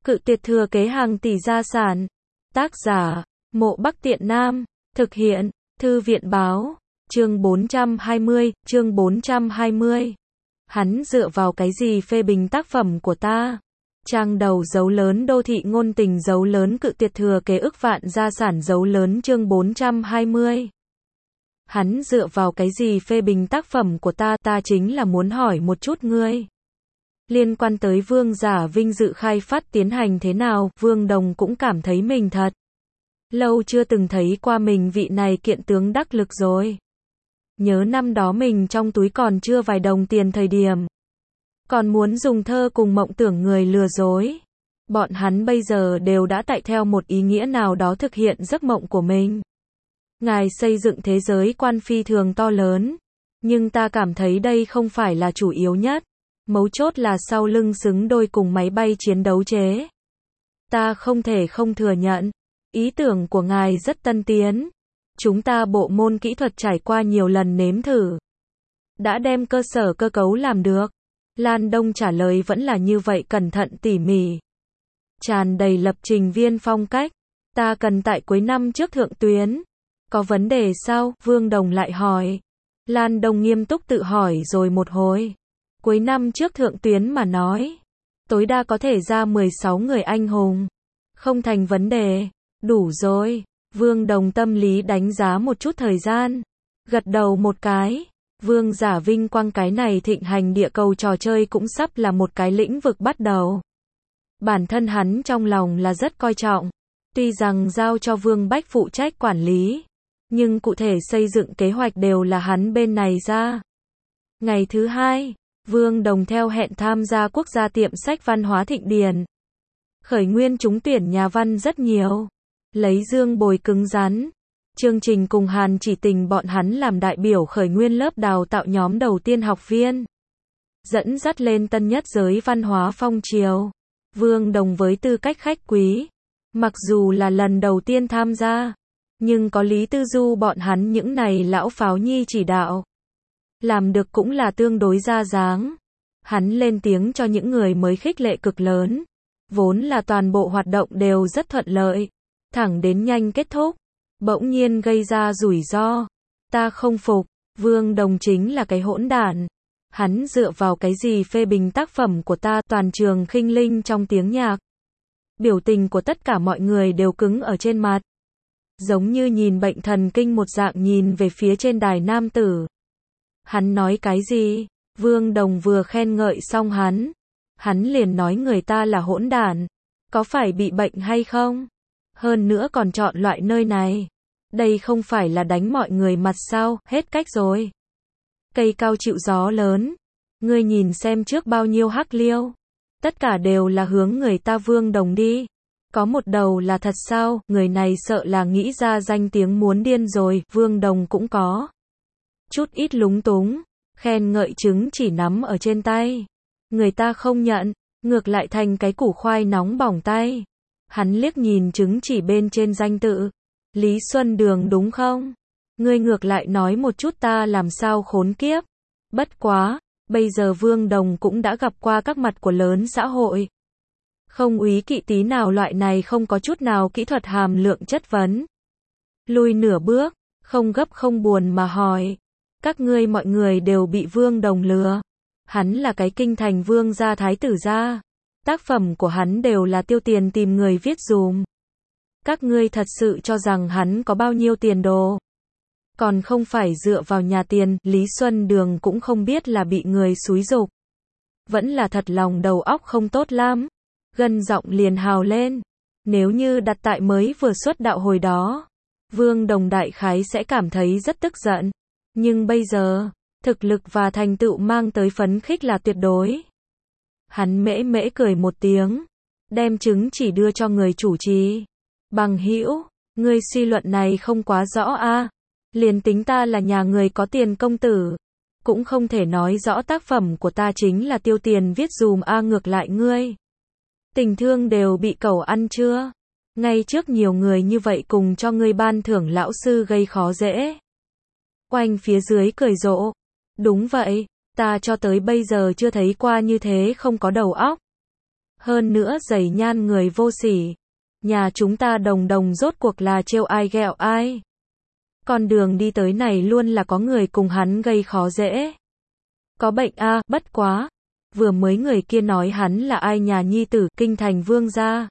Cự tuyệt thừa kế hàng tỷ gia sản. Tác giả, Mộ Bắc Tiện Nam. Thực hiện, Thư viện báo. Chương 420, chương 420. Hắn dựa vào cái gì phê bình tác phẩm của ta? Trang đầu dấu lớn đô thị ngôn tình dấu lớn cự tuyệt thừa kế ức vạn gia sản dấu lớn chương 420. Hắn dựa vào cái gì phê bình tác phẩm của ta? Ta chính là muốn hỏi một chút ngươi. Liên quan tới Vương Giả vinh dự khai phát tiến hành thế nào, Vương Đồng cũng cảm thấy mình thật lâu chưa từng thấy qua mình vị này kiện tướng đắc lực rồi. Nhớ năm đó mình trong túi còn chưa vài đồng tiền thời điểm, còn muốn dùng thơ cùng mộng tưởng người lừa dối. Bọn hắn bây giờ đều đã tại theo một ý nghĩa nào đó thực hiện giấc mộng của mình. Ngài xây dựng thế giới quan phi thường to lớn, nhưng ta cảm thấy đây không phải là chủ yếu nhất. Mấu chốt là sau lưng xứng đôi cùng máy bay chiến đấu chế. Ta không thể không thừa nhận, ý tưởng của ngài rất tân tiến. Chúng ta bộ môn kỹ thuật trải qua nhiều lần nếm thử, đã đem cơ sở cơ cấu làm được. Lan Đông trả lời vẫn là như vậy, cẩn thận tỉ mỉ, tràn đầy lập trình viên phong cách. Ta cần tại cuối năm trước thượng tuyến. Có vấn đề sao? Vương Đồng lại hỏi. Lan Đông nghiêm túc tự hỏi rồi một hồi. Cuối năm trước thượng tuyến mà nói, tối đa có thể ra 16 người anh hùng. Không thành vấn đề. Đủ rồi. Vương Đồng tâm lý đánh giá một chút thời gian, gật đầu một cái. Vương Giả vinh quang cái này thịnh hành địa cầu trò chơi cũng sắp là một cái lĩnh vực bắt đầu. Bản thân hắn trong lòng là rất coi trọng. Tuy rằng giao cho Vương Bách phụ trách quản lý, nhưng cụ thể xây dựng kế hoạch đều là hắn bên này ra. Ngày thứ hai, Vương Đồng theo hẹn tham gia quốc gia tiệm sách văn hóa Thịnh Điền. Khởi nguyên trúng tuyển nhà văn rất nhiều. Lấy Dương Bồi cứng rắn. Chương trình cùng Hàn Chỉ Tình bọn hắn làm đại biểu khởi nguyên lớp đào tạo nhóm đầu tiên học viên. Dẫn dắt lên tân nhất giới văn hóa phong triều. Vương Đồng với tư cách khách quý. Mặc dù là lần đầu tiên tham gia, nhưng có Lý Tư Du bọn hắn những này lão pháo nhi chỉ đạo. Làm được cũng là tương đối ra dáng. Hắn lên tiếng cho những người mới khích lệ cực lớn. Vốn là toàn bộ hoạt động đều rất thuận lợi, thẳng đến nhanh kết thúc, bỗng nhiên gây ra rủi ro. Ta không phục, Vương Đồng chính là cái hỗn đản. Hắn dựa vào cái gì phê bình tác phẩm của ta? Toàn trường khinh linh trong tiếng nhạc. Biểu tình của tất cả mọi người đều cứng ở trên mặt, giống như nhìn bệnh thần kinh một dạng nhìn về phía trên đài nam tử. Hắn nói cái gì? Vương Đồng vừa khen ngợi xong hắn liền nói người ta là hỗn đản. Có phải bị bệnh hay không? Hơn nữa còn chọn loại nơi này. Đây không phải là đánh mọi người mặt sao? Hết cách rồi. Cây cao chịu gió lớn. Ngươi nhìn xem trước bao nhiêu hắc liêu. Tất cả đều là hướng người ta Vương Đồng đi. Có một đầu là thật sao? Người này sợ là nghĩ ra danh tiếng muốn điên rồi. Vương Đồng cũng có chút ít lúng túng. Khen ngợi chứng chỉ nắm ở trên tay, người ta không nhận, ngược lại thành cái củ khoai nóng bỏng tay. Hắn liếc nhìn chứng chỉ bên trên danh tự. Lý Xuân Đường đúng không? Ngươi ngược lại nói một chút ta làm sao khốn kiếp. Bất quá, bây giờ Vương Đồng cũng đã gặp qua các mặt của lớn xã hội. Không úy kỵ tí nào loại này không có chút nào kỹ thuật hàm lượng chất vấn. Lùi nửa bước, không gấp không buồn mà hỏi. Các ngươi mọi người đều bị Vương Đồng lừa. Hắn là cái kinh thành vương gia thái tử gia. Tác phẩm của hắn đều là tiêu tiền tìm người viết dùm. Các ngươi thật sự cho rằng hắn có bao nhiêu tiền đồ? Còn không phải dựa vào nhà tiền. Lý Xuân Đường cũng không biết là bị người xúi giục, vẫn là thật lòng đầu óc không tốt lắm. Gân giọng liền hào lên. Nếu như đặt tại mới vừa xuất đạo hồi đó, Vương Đồng đại khái sẽ cảm thấy rất tức giận. Nhưng bây giờ, thực lực và thành tựu mang tới phấn khích là tuyệt đối. Hắn mễ mễ cười một tiếng, đem chứng chỉ đưa cho người chủ trì. Bằng hữu, ngươi suy luận này không quá rõ a. Liền tính ta là nhà người có tiền công tử, cũng không thể nói rõ tác phẩm của ta chính là tiêu tiền viết dùm a. Ngược lại ngươi, tình thương đều bị cẩu ăn chưa? Ngay trước nhiều người như vậy cùng cho ngươi ban thưởng lão sư gây khó dễ. Oanh phía dưới cười rộ. Đúng vậy, ta cho tới bây giờ chưa thấy qua như thế không có đầu óc. Hơn nữa dày nhan người vô sỉ. Nhà chúng ta Đồng Đồng rốt cuộc là trêu ai ghẹo ai. Con đường đi tới này luôn là có người cùng hắn gây khó dễ. Có bệnh a, bất quá. Vừa mới người kia nói hắn là ai nhà nhi tử kinh thành vương gia.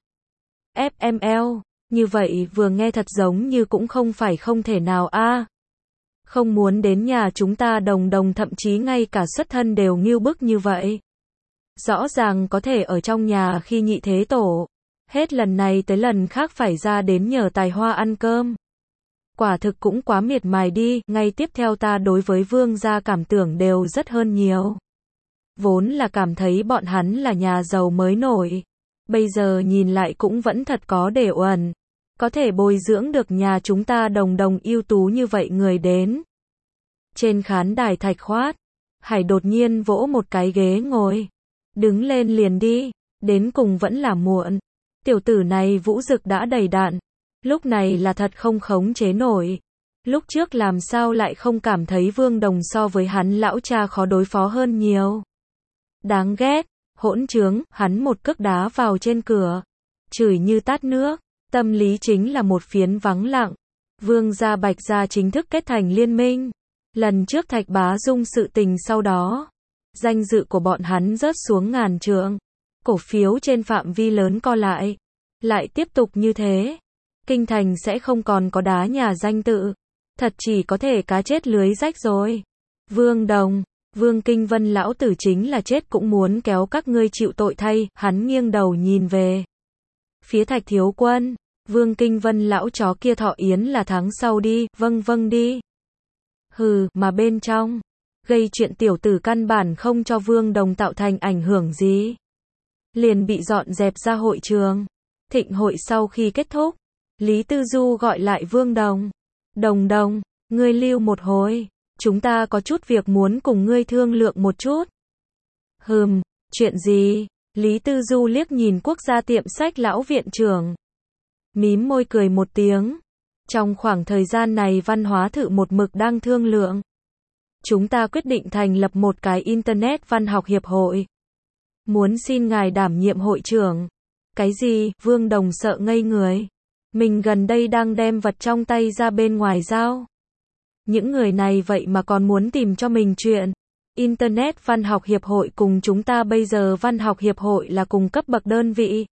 FML, như vậy vừa nghe thật giống như cũng không phải không thể nào a. Không muốn đến nhà chúng ta Đồng Đồng thậm chí ngay cả xuất thân đều ngưu bức như vậy. Rõ ràng có thể ở trong nhà khi nhị thế tổ. Hết lần này tới lần khác phải ra đến nhờ tài hoa ăn cơm. Quả thực cũng quá miệt mài đi, ngay tiếp theo ta đối với vương gia cảm tưởng đều rất hơn nhiều. Vốn là cảm thấy bọn hắn là nhà giàu mới nổi. Bây giờ nhìn lại cũng vẫn thật có để uẩn. Có thể bồi dưỡng được nhà chúng ta Đồng Đồng ưu tú như vậy người đến. Trên khán đài Thạch Khoát, Hải đột nhiên vỗ một cái ghế ngồi. Đứng lên liền đi, đến cùng vẫn là muộn. Tiểu tử này vũ dực đã đầy đạn. Lúc này là thật không khống chế nổi. Lúc trước làm sao lại không cảm thấy Vương Đồng so với hắn lão cha khó đối phó hơn nhiều. Đáng ghét, hỗn trướng, hắn một cước đá vào trên cửa. Chửi như tát nước, tâm lý chính là một phiến vắng lặng. Vương gia Bạch gia chính thức kết thành liên minh. Lần trước Thạch Bá Dung sự tình sau đó, danh dự của bọn hắn rớt xuống ngàn trượng. Cổ phiếu trên phạm vi lớn co lại. Lại tiếp tục như thế, kinh thành sẽ không còn có đá nhà danh tự. Thật chỉ có thể cá chết lưới rách rồi. Vương Đồng, Vương Kinh Vân lão tử chính là chết cũng muốn kéo các ngươi chịu tội thay. Hắn nghiêng đầu nhìn về phía Thạch Thiếu Quân. Vương Kinh Vân lão chó kia thọ yến là tháng sau đi. Vâng vâng đi. Hừ, mà bên trong gây chuyện tiểu tử căn bản không cho Vương Đồng tạo thành ảnh hưởng gì. Liền bị dọn dẹp ra hội trường. Thịnh hội sau khi kết thúc, Lý Tư Du gọi lại Vương Đồng. Đồng Đồng, ngươi lưu một hồi. Chúng ta có chút việc muốn cùng ngươi thương lượng một chút. Chuyện gì? Lý Tư Du liếc nhìn quốc gia tiệm sách lão viện trưởng. Mím môi cười một tiếng. Trong khoảng thời gian này văn hóa thự một mực đang thương lượng. Chúng ta quyết định thành lập một cái Internet văn học hiệp hội. Muốn xin ngài đảm nhiệm hội trưởng. Cái gì? Vương Đồng sợ ngây người. Mình gần đây đang đem vật trong tay ra bên ngoài giao. Những người này vậy mà còn muốn tìm cho mình chuyện. Internet văn học hiệp hội cùng chúng ta bây giờ văn học hiệp hội là cùng cấp bậc đơn vị.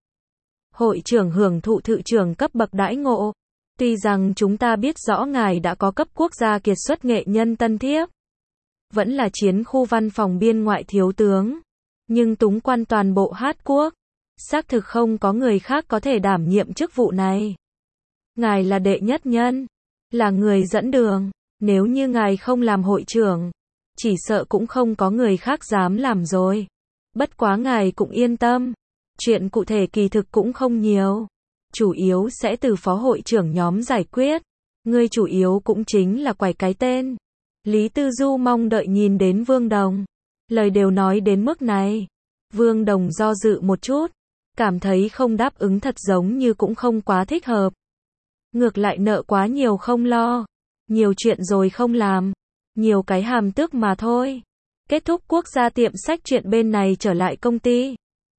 Hội trưởng hưởng thụ thự trưởng cấp bậc đãi ngộ. Tuy rằng chúng ta biết rõ ngài đã có cấp quốc gia kiệt xuất nghệ nhân tân thiếp. Vẫn là chiến khu văn phòng biên ngoại thiếu tướng. Nhưng túng quan toàn bộ Hát quốc. Xác thực không có người khác có thể đảm nhiệm chức vụ này. Ngài là đệ nhất nhân. Là người dẫn đường. Nếu như ngài không làm hội trưởng, chỉ sợ cũng không có người khác dám làm rồi. Bất quá ngài cũng yên tâm. Chuyện cụ thể kỳ thực cũng không nhiều. Chủ yếu sẽ từ phó hội trưởng nhóm giải quyết. Ngươi chủ yếu cũng chính là quải cái tên. Lý Tư Du mong đợi nhìn đến Vương Đồng. Lời đều nói đến mức này. Vương Đồng do dự một chút. Cảm thấy không đáp ứng thật giống như cũng không quá thích hợp. Ngược lại nợ quá nhiều không lo. Nhiều chuyện rồi không làm. Nhiều cái hàm tước mà thôi. Kết thúc quốc gia tiệm sách chuyện bên này trở lại công ty.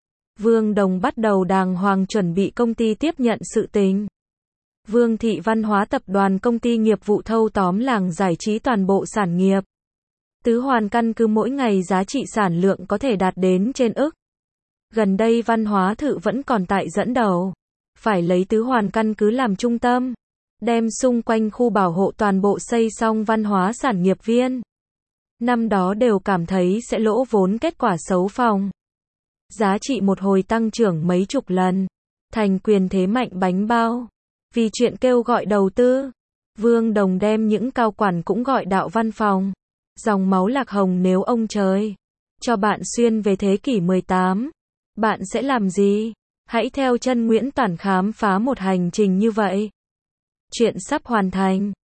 Vương Đồng bắt đầu đàng hoàng chuẩn bị công ty tiếp nhận sự tình. Vương Thị Văn hóa Tập đoàn công ty nghiệp vụ thâu tóm làng giải trí toàn bộ sản nghiệp. Tứ hoàn căn cứ mỗi ngày giá trị sản lượng có thể đạt đến trên ức. Gần đây văn hóa thự vẫn còn tại dẫn đầu. Phải lấy tứ hoàn căn cứ làm trung tâm. Đem xung quanh khu bảo hộ toàn bộ xây xong văn hóa sản nghiệp viên. Năm đó đều cảm thấy sẽ lỗ vốn kết quả xấu phòng. Giá trị một hồi tăng trưởng mấy chục lần. Thành quyền thế mạnh bánh bao. Vì chuyện kêu gọi đầu tư. Vương Đồng đem những cao quản cũng gọi đạo văn phòng. Dòng máu lạc hồng nếu ông trời cho bạn xuyên về thế kỷ 18. Bạn sẽ làm gì? Hãy theo chân Nguyễn Toản khám phá một hành trình như vậy. Chuyện sắp hoàn thành.